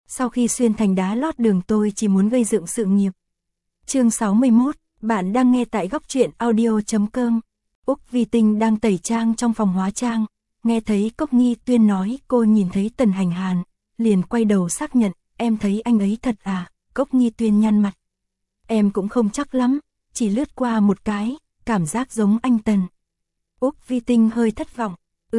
sau khi xuyên thành đá lót đường tôi chỉ muốn gây dựng sự nghiệp. Chương 61, bạn đang nghe tại góc truyện audio.com. Úc Vi Tinh đang tẩy trang trong phòng hóa trang, nghe thấy Cốc Nghi Tuyên nói cô nhìn thấy Tần Hành Hàn, liền quay đầu xác nhận, em thấy anh ấy thật à? Cốc Nghi Tuyên nhăn mặt. Em cũng không chắc lắm, chỉ lướt qua một cái, cảm giác giống anh Tần. Úc Vi Tinh hơi thất vọng,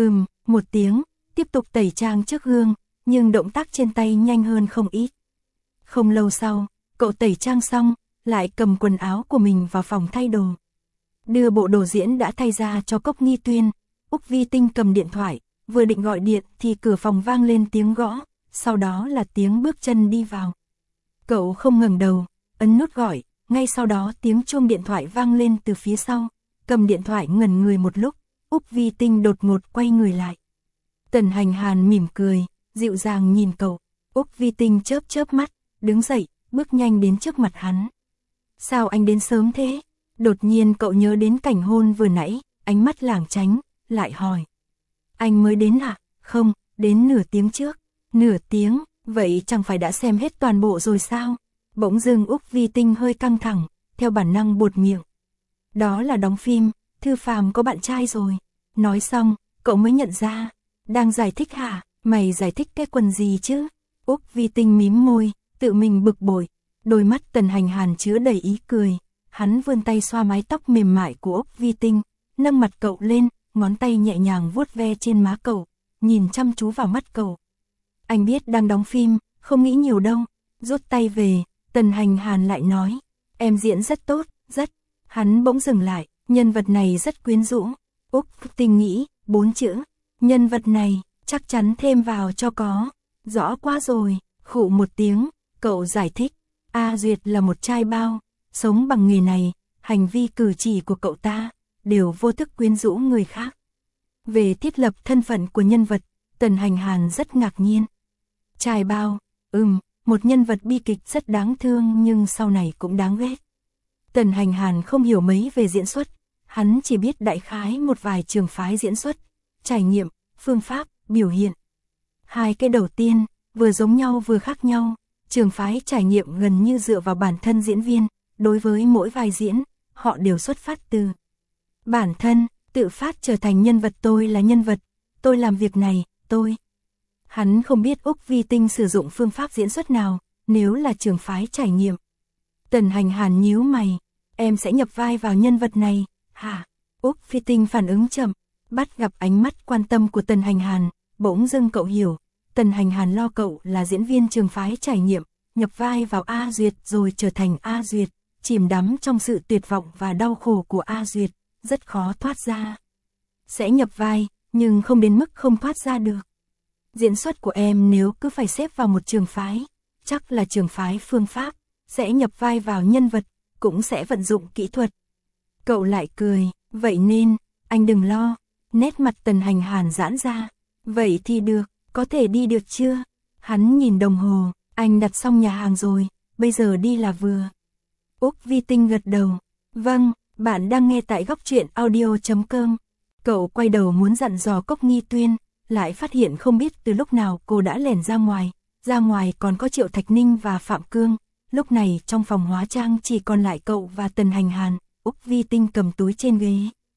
một tiếng, tiếp tục tẩy trang trước gương, nhưng động tác trên tay nhanh hơn không ít. Không lâu sau, cậu tẩy trang xong, lại cầm quần áo của mình vào phòng thay đồ. Đưa bộ đồ diễn đã thay ra cho Cốc Nghi Tuyên, Úc Vi Tinh cầm điện thoại, vừa định gọi điện thì cửa phòng vang lên tiếng gõ, sau đó là tiếng bước chân đi vào. Cậu không ngẩng đầu, ấn nút gọi, ngay sau đó tiếng chuông điện thoại vang lên từ phía sau, cầm điện thoại ngẩn người một lúc, Úc Vi Tinh đột ngột quay người lại. Tần Hành Hàn mỉm cười, dịu dàng nhìn cậu, Úc Vi Tinh chớp chớp mắt, đứng dậy, bước nhanh đến trước mặt hắn. Sao anh đến sớm thế? Đột nhiên cậu nhớ đến cảnh hôn vừa nãy, ánh mắt lảng tránh, lại hỏi. Anh mới đến à? Không, đến nửa tiếng trước. Nửa tiếng, vậy chẳng phải đã xem hết toàn bộ rồi sao? Bỗng dưng Úc Vi Tinh hơi căng thẳng, theo bản năng buột miệng. Đó là đóng phim, Thư Phàm có bạn trai rồi. Nói xong, cậu mới nhận ra. Đang giải thích hả? Mày giải thích cái quần gì chứ? Úc Vi Tinh mím môi, tự mình bực bội. Đôi mắt Tần Hành Hàn chứa đầy ý cười. Hắn vươn tay xoa mái tóc mềm mại của Úc Vi Tinh, nâng mặt cậu lên, ngón tay nhẹ nhàng vuốt ve trên má cậu, nhìn chăm chú vào mắt cậu. Anh biết đang đóng phim, không nghĩ nhiều đâu. Rút tay về, Tần Hành Hàn lại nói, em diễn rất tốt, rất. Hắn bỗng dừng lại, nhân vật này rất quyến rũ. Úc Tinh nghĩ, 4 chữ, nhân vật này, chắc chắn thêm vào cho có. Rõ quá rồi, khụ một tiếng, cậu giải thích, A Duyệt là một trai bao, sống bằng nghề này, hành vi cử chỉ của cậu ta, đều vô thức quyến rũ người khác. Về thiết lập thân phận của nhân vật, Tần Hành Hàn rất ngạc nhiên. Trai bao, một nhân vật bi kịch rất đáng thương nhưng sau này cũng đáng ghét. Tần Hành Hàn không hiểu mấy về diễn xuất, hắn chỉ biết đại khái một vài trường phái diễn xuất, trải nghiệm, phương pháp, biểu hiện. Hai cái đầu tiên, vừa giống nhau vừa khác nhau, trường phái trải nghiệm gần như dựa vào bản thân diễn viên, đối với mỗi vai diễn, họ đều xuất phát từ bản thân, tự phát trở thành nhân vật tôi là nhân vật, tôi làm việc này, tôi. Hắn không biết Úc Vi Tinh sử dụng phương pháp diễn xuất nào, nếu là trường phái trải nghiệm. Tần Hành Hàn nhíu mày, em sẽ nhập vai vào nhân vật này, hả? Úc Vi Tinh phản ứng chậm, bắt gặp ánh mắt quan tâm của Tần Hành Hàn, bỗng dưng cậu hiểu, Tần Hành Hàn lo cậu là diễn viên trường phái trải nghiệm, nhập vai vào A Duyệt rồi trở thành A Duyệt, chìm đắm trong sự tuyệt vọng và đau khổ của A Duyệt, rất khó thoát ra. Sẽ nhập vai, nhưng không đến mức không thoát ra được. Diễn xuất của em nếu cứ phải xếp vào một trường phái, chắc là trường phái phương pháp, sẽ nhập vai vào nhân vật, cũng sẽ vận dụng kỹ thuật. Cậu lại cười, vậy nên, anh đừng lo, nét mặt Tần Hành Hàn giãn ra. Vậy thì được, có thể đi được chưa? Hắn nhìn đồng hồ, anh đặt xong nhà hàng rồi, bây giờ đi là vừa. Úc Vi Tinh gật đầu, vâng, bạn đang nghe tại góc truyện audio.com. Cậu quay đầu muốn dặn dò Cốc Nghi Tuyên, lại phát hiện không biết từ lúc nào cô đã lẻn ra ngoài còn có Triệu Thạch Ninh và Phạm Cương, lúc này trong phòng hóa trang chỉ còn lại cậu và Tần Hành Hàn. Úc Vi Tinh cầm túi trên ghế.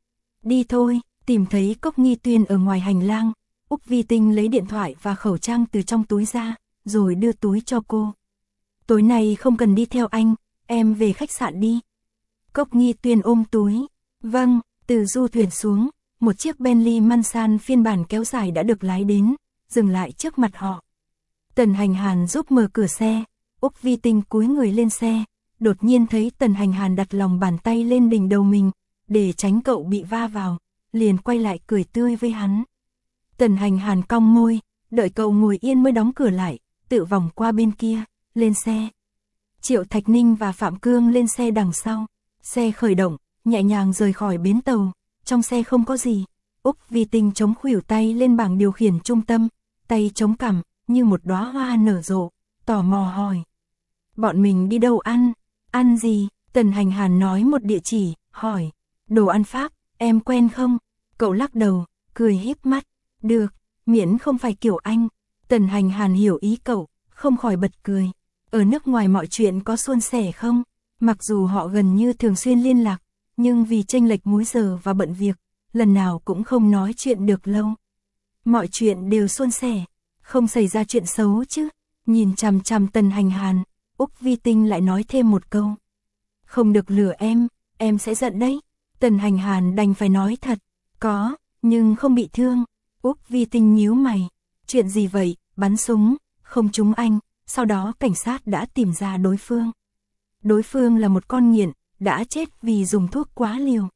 Đi thôi, tìm thấy Cốc Nghi Tuyên ở ngoài hành lang, Úc Vi Tinh lấy điện thoại và khẩu trang từ trong túi ra, rồi đưa túi cho cô. Tối nay không cần đi theo anh, em về khách sạn đi. Cốc Nghi Tuyên ôm túi. Vâng, từ du thuyền xuống, một chiếc Bentley Mansan phiên bản kéo dài đã được lái đến, dừng lại trước mặt họ. Tần Hành Hàn giúp mở cửa xe, Úc Vi Tinh cúi người lên xe, đột nhiên thấy Tần Hành Hàn đặt lòng bàn tay lên đỉnh đầu mình, để tránh cậu bị va vào, liền quay lại cười tươi với hắn. Tần Hành Hàn cong môi, đợi cậu ngồi yên mới đóng cửa lại, tự vòng qua bên kia, lên xe. Triệu Thạch Ninh và Phạm Cương lên xe đằng sau, xe khởi động, nhẹ nhàng rời khỏi bến tàu, trong xe không có gì. Úc Vi Tinh chống khuỷu tay lên bảng điều khiển trung tâm, tay chống cằm, như một đóa hoa nở rộ, tò mò hỏi. Bọn mình đi đâu ăn? Ăn gì? Tần Hành Hàn nói một địa chỉ, hỏi. Đồ ăn Pháp, em quen không? Cậu lắc đầu, cười híp mắt. Được, miễn không phải kiểu anh. Tần Hành Hàn hiểu ý cậu, không khỏi bật cười. Ở nước ngoài mọi chuyện có suôn sẻ không? Mặc dù họ gần như thường xuyên liên lạc, nhưng vì chênh lệch múi giờ và bận việc, lần nào cũng không nói chuyện được lâu. Mọi chuyện đều suôn sẻ, không xảy ra chuyện xấu chứ. Nhìn chằm chằm Tần Hành Hàn, Úc Vi Tinh lại nói thêm một câu. Không được lừa em sẽ giận đấy. Tần Hành Hàn đành phải nói thật. Có, nhưng không bị thương. Úc Vi Tinh nhíu mày. Chuyện gì vậy? Bắn súng, không trúng anh. Sau đó cảnh sát đã tìm ra đối phương. Đối phương là một con nghiện, đã chết vì dùng thuốc quá liều.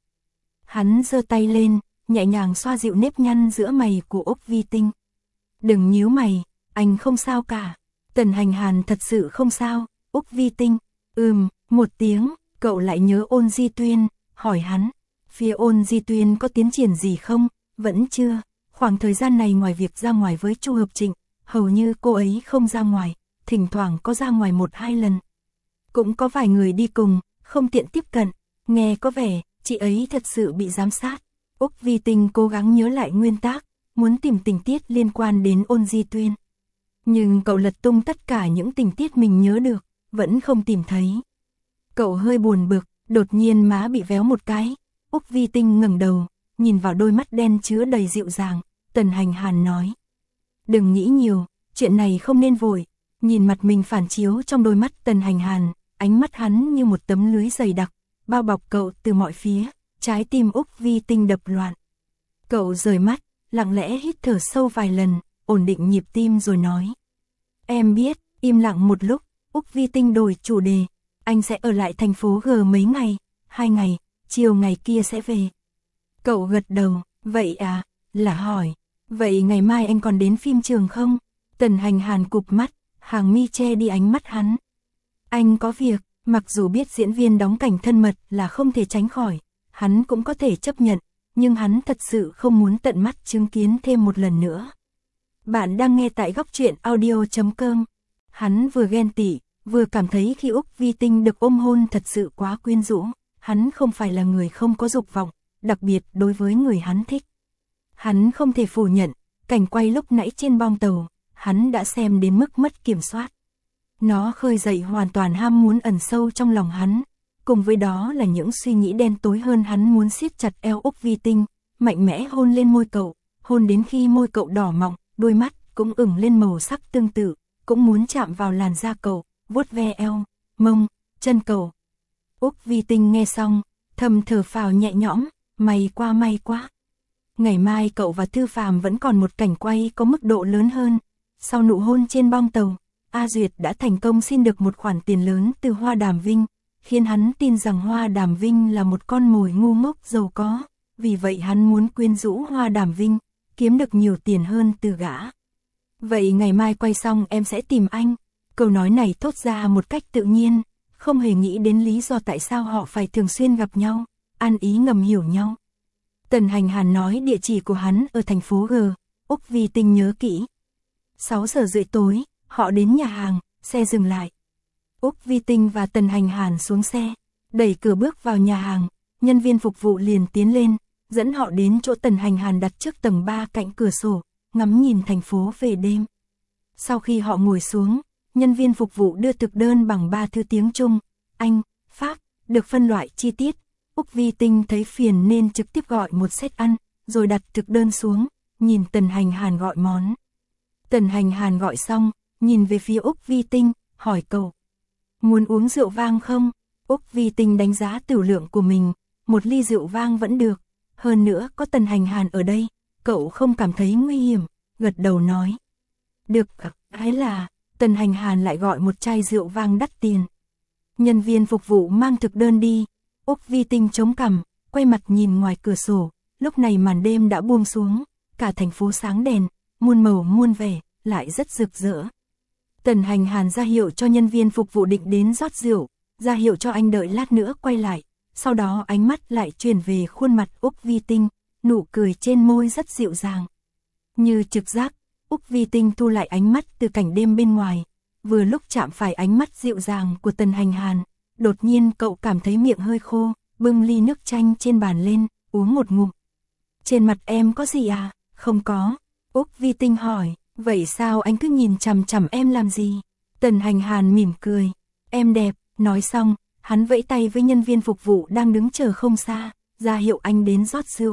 Hắn giơ tay lên, nhẹ nhàng xoa dịu nếp nhăn giữa mày của Úc Vi Tinh. Đừng nhíu mày, anh không sao cả. Tần Hành Hàn thật sự không sao. Úc Vi Tinh, một tiếng, cậu lại nhớ Ôn Di Tuyên, hỏi hắn. Phía Ôn Di Tuyên có tiến triển gì không? Vẫn chưa. Khoảng thời gian này ngoài việc ra ngoài với Chu Hợp Trịnh, hầu như cô ấy không ra ngoài, thỉnh thoảng có ra ngoài 1-2 lần. Cũng có vài người đi cùng, không tiện tiếp cận. Nghe có vẻ, chị ấy thật sự bị giám sát. Úc Vi Tinh cố gắng nhớ lại nguyên tác, muốn tìm tình tiết liên quan đến Ôn Di Tuyên. Nhưng cậu lật tung tất cả những tình tiết mình nhớ được, vẫn không tìm thấy. Cậu hơi buồn bực, đột nhiên má bị véo một cái. Úc Vi Tinh ngẩng đầu, nhìn vào đôi mắt đen chứa đầy dịu dàng. Tần Hành Hàn nói. Đừng nghĩ nhiều, chuyện này không nên vội. Nhìn mặt mình phản chiếu trong đôi mắt Tần Hành Hàn, ánh mắt hắn như một tấm lưới dày đặc, bao bọc cậu từ mọi phía. Trái tim Úc Vi Tinh đập loạn. Cậu rời mắt, lặng lẽ hít thở sâu vài lần, ổn định nhịp tim rồi nói. Em biết. Im lặng một lúc, Úc Vi Tinh đổi chủ đề. Anh sẽ ở lại thành phố G mấy ngày? 2 ngày, chiều ngày kia sẽ về. Cậu gật đầu. Vậy à? Là hỏi. Vậy ngày mai anh còn đến phim trường không? Tần Hành Hàn cụp mắt, hàng mi che đi ánh mắt hắn. Anh có việc, mặc dù biết diễn viên đóng cảnh thân mật là không thể tránh khỏi, hắn cũng có thể chấp nhận, nhưng hắn thật sự không muốn tận mắt chứng kiến thêm một lần nữa. Bạn đang nghe tại Góc Truyện Audio.com. Hắn vừa ghen tị, vừa cảm thấy khi Úc Vi Tinh được ôm hôn thật sự quá quyến rũ. Hắn không phải là người không có dục vọng, đặc biệt đối với người hắn thích. Hắn không thể phủ nhận, cảnh quay lúc nãy trên bong tàu, hắn đã xem đến mức mất kiểm soát. Nó khơi dậy hoàn toàn ham muốn ẩn sâu trong lòng hắn. Cùng với đó là những suy nghĩ đen tối hơn, hắn muốn siết chặt eo Úc Vi Tinh, mạnh mẽ hôn lên môi cậu, hôn đến khi môi cậu đỏ mọng, đôi mắt cũng ửng lên màu sắc tương tự, cũng muốn chạm vào làn da cậu, vuốt ve eo, mông, chân cậu. Úc Vi Tinh nghe xong, thầm thở phào nhẹ nhõm, may quá. Ngày mai cậu và Thư Phàm vẫn còn một cảnh quay có mức độ lớn hơn. Sau nụ hôn trên bong tàu, A Duyệt đã thành công xin được một khoản tiền lớn từ Hoa Đàm Vinh, khiến hắn tin rằng Hoa Đàm Vinh là một con mồi ngu ngốc giàu có, vì vậy hắn muốn quyến rũ Hoa Đàm Vinh, kiếm được nhiều tiền hơn từ gã. Vậy ngày mai quay xong em sẽ tìm anh. Câu nói này thốt ra một cách tự nhiên, không hề nghĩ đến lý do tại sao họ phải thường xuyên gặp nhau, ăn ý ngầm hiểu nhau. Tần Hành Hàn nói địa chỉ của hắn ở thành phố G, Úc Vi Tinh nhớ kỹ. 6 giờ rưỡi tối, họ đến nhà hàng, xe dừng lại. Úc Vi Tinh và Tần Hành Hàn xuống xe, đẩy cửa bước vào nhà hàng, nhân viên phục vụ liền tiến lên, dẫn họ đến chỗ Tần Hành Hàn đặt trước tầng 3 cạnh cửa sổ, ngắm nhìn thành phố về đêm. Sau khi họ ngồi xuống, nhân viên phục vụ đưa thực đơn bằng 3 thứ tiếng Trung, Anh, Pháp, được phân loại chi tiết. Úc Vi Tinh thấy phiền nên trực tiếp gọi một set ăn, rồi đặt thực đơn xuống, nhìn Tần Hành Hàn gọi món. Tần Hành Hàn gọi xong, nhìn về phía Úc Vi Tinh, hỏi cậu. Muốn uống rượu vang không? Úc Vi Tinh đánh giá tửu lượng của mình, một ly rượu vang vẫn được. Hơn nữa có Tần Hành Hàn ở đây, cậu không cảm thấy nguy hiểm, gật đầu nói. Được, hay là, Tần Hành Hàn lại gọi một chai rượu vang đắt tiền. Nhân viên phục vụ mang thực đơn đi. Úc Vi Tinh chống cằm, quay mặt nhìn ngoài cửa sổ, lúc này màn đêm đã buông xuống, cả thành phố sáng đèn, muôn màu muôn vẻ, lại rất rực rỡ. Tần Hành Hàn ra hiệu cho nhân viên phục vụ định đến rót rượu, ra hiệu cho anh đợi lát nữa quay lại, sau đó ánh mắt lại chuyển về khuôn mặt Úc Vi Tinh, nụ cười trên môi rất dịu dàng. Như trực giác, Úc Vi Tinh thu lại ánh mắt từ cảnh đêm bên ngoài, vừa lúc chạm phải ánh mắt dịu dàng của Tần Hành Hàn. Đột nhiên cậu cảm thấy miệng hơi khô, bưng ly nước chanh trên bàn lên, uống một ngụm. Trên mặt em có gì à? Không có. Úc Vi Tinh hỏi, vậy sao anh cứ nhìn chằm chằm em làm gì? Tần Hành Hàn mỉm cười. Em đẹp, nói xong, hắn vẫy tay với nhân viên phục vụ đang đứng chờ không xa, ra hiệu anh đến rót rượu.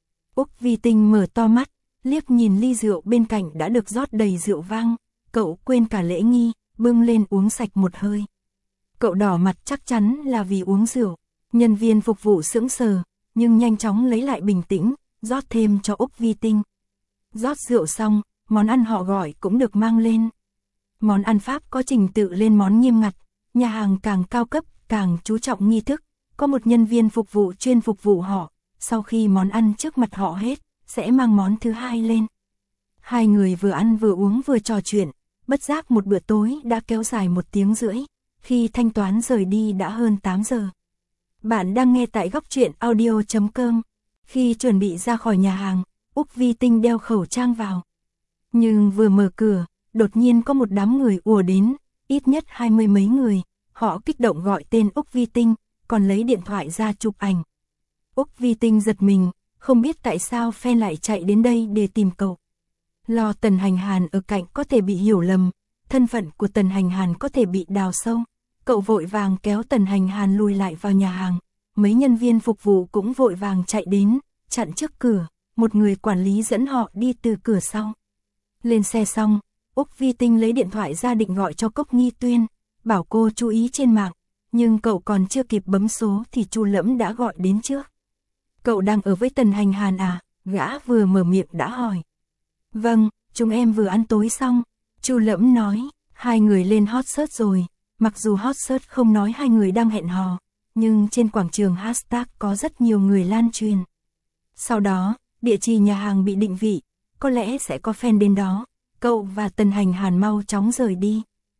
Úc Vi Tinh mở to mắt, liếc nhìn ly rượu bên cạnh đã được rót đầy rượu vang, cậu quên cả lễ nghi, bưng lên uống sạch một hơi. Cậu đỏ mặt chắc chắn là vì uống rượu, nhân viên phục vụ sững sờ, nhưng nhanh chóng lấy lại bình tĩnh, rót thêm cho Úc Vi Tinh. Rót rượu xong, món ăn họ gọi cũng được mang lên. Món ăn Pháp có trình tự lên món nghiêm ngặt, nhà hàng càng cao cấp, càng chú trọng nghi thức, có một nhân viên phục vụ chuyên phục vụ họ, sau khi món ăn trước mặt họ hết, sẽ mang món thứ hai lên. Hai người vừa ăn vừa uống vừa trò chuyện, bất giác một bữa tối đã kéo dài 1 tiếng rưỡi, khi thanh toán rời đi đã hơn 8 giờ. Bạn đang nghe tại Góc Truyện Audio.com. Khi chuẩn bị ra khỏi nhà hàng, Úc Vi Tinh đeo khẩu trang vào. Nhưng vừa mở cửa, đột nhiên có một đám người ùa đến, ít nhất 20 mấy người, họ kích động gọi tên Úc Vi Tinh, còn lấy điện thoại ra chụp ảnh. Úc Vi Tinh giật mình, không biết tại sao fan lại chạy đến đây để tìm cậu. Lo Tần Hành Hàn ở cạnh có thể bị hiểu lầm, thân phận của Tần Hành Hàn có thể bị đào sâu. Cậu vội vàng kéo Tần Hành Hàn lùi lại vào nhà hàng, mấy nhân viên phục vụ cũng vội vàng chạy đến, chặn trước cửa, một người quản lý dẫn họ đi từ cửa sau. Lên xe xong, Úc Vi Tinh lấy điện thoại ra định gọi cho Cốc Nghi Tuyên, bảo cô chú ý trên mạng, nhưng cậu còn chưa kịp bấm số thì Chu Lẫm đã gọi đến trước. Cậu đang ở với Tần Hành Hàn à? Gã vừa mở miệng đã hỏi. Vâng, chúng em vừa ăn tối xong, Chu Lẫm nói, hai người lên hot search rồi, mặc dù hot search không nói hai người đang hẹn hò, nhưng trên quảng trường hashtag có rất nhiều người lan truyền. Sau đó, địa chỉ nhà hàng bị định vị, có lẽ sẽ có fan đến đó, cậu và Tần Hành Hàn mau chóng rời đi.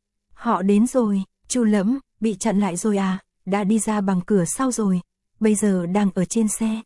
Họ đến rồi, Chu Lẫm, bị chặn lại rồi à, đã đi ra bằng cửa sau rồi, bây giờ đang ở trên xe.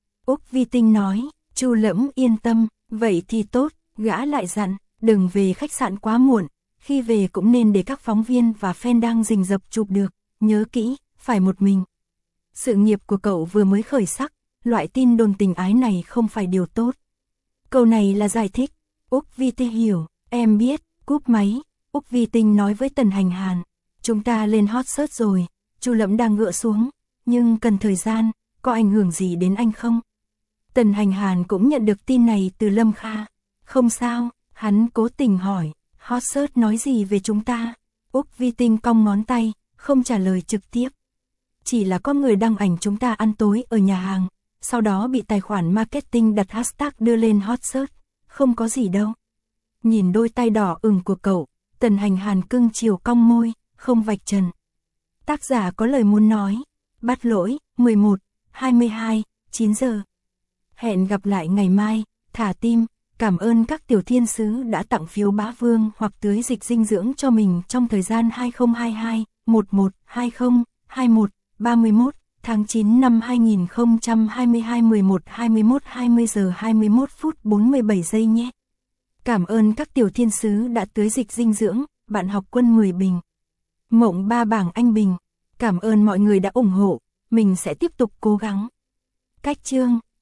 Úc Vi Tinh nói, Chu Lẫm yên tâm, vậy thì tốt, gã lại dặn, đừng về khách sạn quá muộn, khi về cũng nên để các phóng viên và fan đang rình rập chụp được, nhớ kỹ, phải một mình. Sự nghiệp của cậu vừa mới khởi sắc, loại tin đồn tình ái này không phải điều tốt. Câu này là giải thích, Úc Vi Tinh hiểu, em biết, cúp máy, Úc Vi Tinh nói với Tần Hành Hàn, chúng ta lên hot search rồi, Chu Lẫm đang ngựa xuống, nhưng cần thời gian, có ảnh hưởng gì đến anh không? Tần Hành Hàn cũng nhận được tin này từ Lâm Kha, không sao, hắn cố tình hỏi, hot search nói gì về chúng ta? Úc Vi Tinh cong ngón tay, không trả lời trực tiếp. Chỉ là có người đăng ảnh chúng ta ăn tối ở nhà hàng, sau đó bị tài khoản marketing đặt hashtag đưa lên hot search, không có gì đâu. Nhìn đôi tay đỏ ửng của cậu, Tần Hành Hàn cưng chiều cong môi, không vạch trần. Tác giả có lời muốn nói, bắt lỗi, 11/22, 9 giờ. Hẹn gặp lại ngày mai, thả tim, cảm ơn các tiểu thiên sứ đã tặng phiếu bá vương hoặc tưới dịch dinh dưỡng cho mình trong thời gian 2022-11-20-21, 31 tháng 9 năm 2022 11-21 20 giờ 21 phút 47 giây nhé. Cảm ơn các tiểu thiên sứ đã tưới dịch dinh dưỡng, bạn học quân 10 bình. Mộng 3 bảng Anh bình. Cảm ơn mọi người đã ủng hộ, mình sẽ tiếp tục cố gắng. Cách chương